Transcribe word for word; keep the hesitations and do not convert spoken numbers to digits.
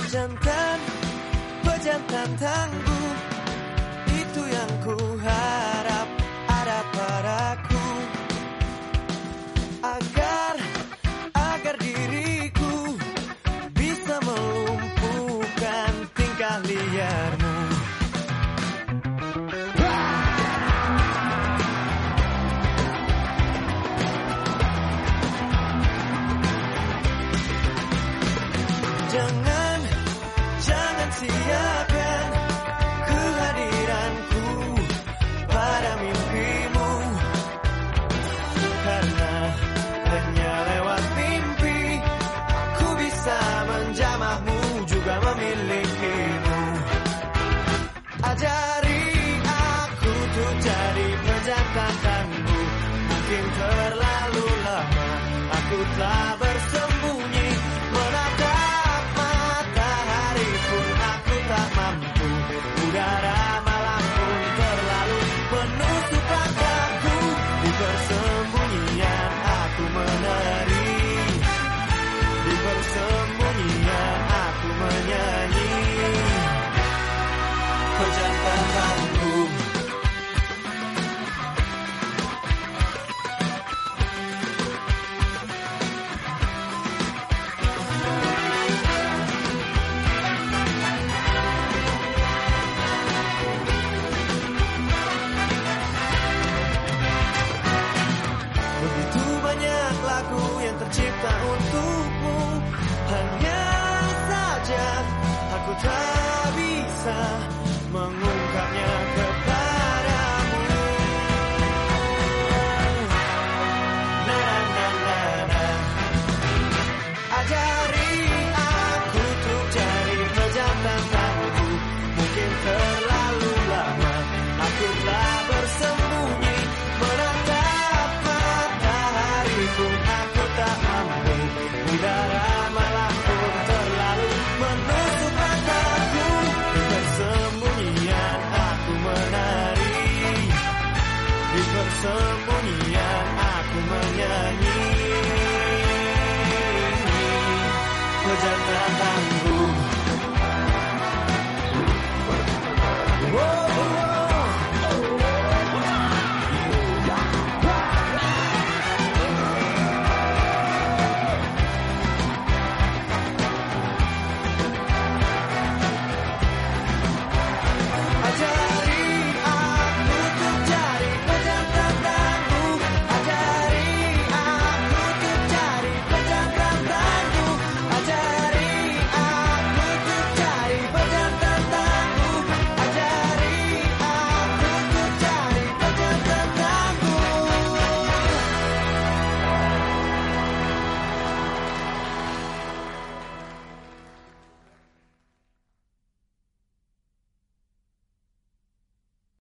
Jantan, pejantan tangguh, itu yang ku harap ada padaku. Agar, agar diriku bisa melumpuhkan tingkah liarmu. Jangan, jangan siakan kehadiranku pada mimpimu. Karena hanya lewat mimpi aku bisa menjamahmu, juga memilikimu. Ajari aku untuk jadi pejantan tangguh. Mungkin terlalu lama aku telah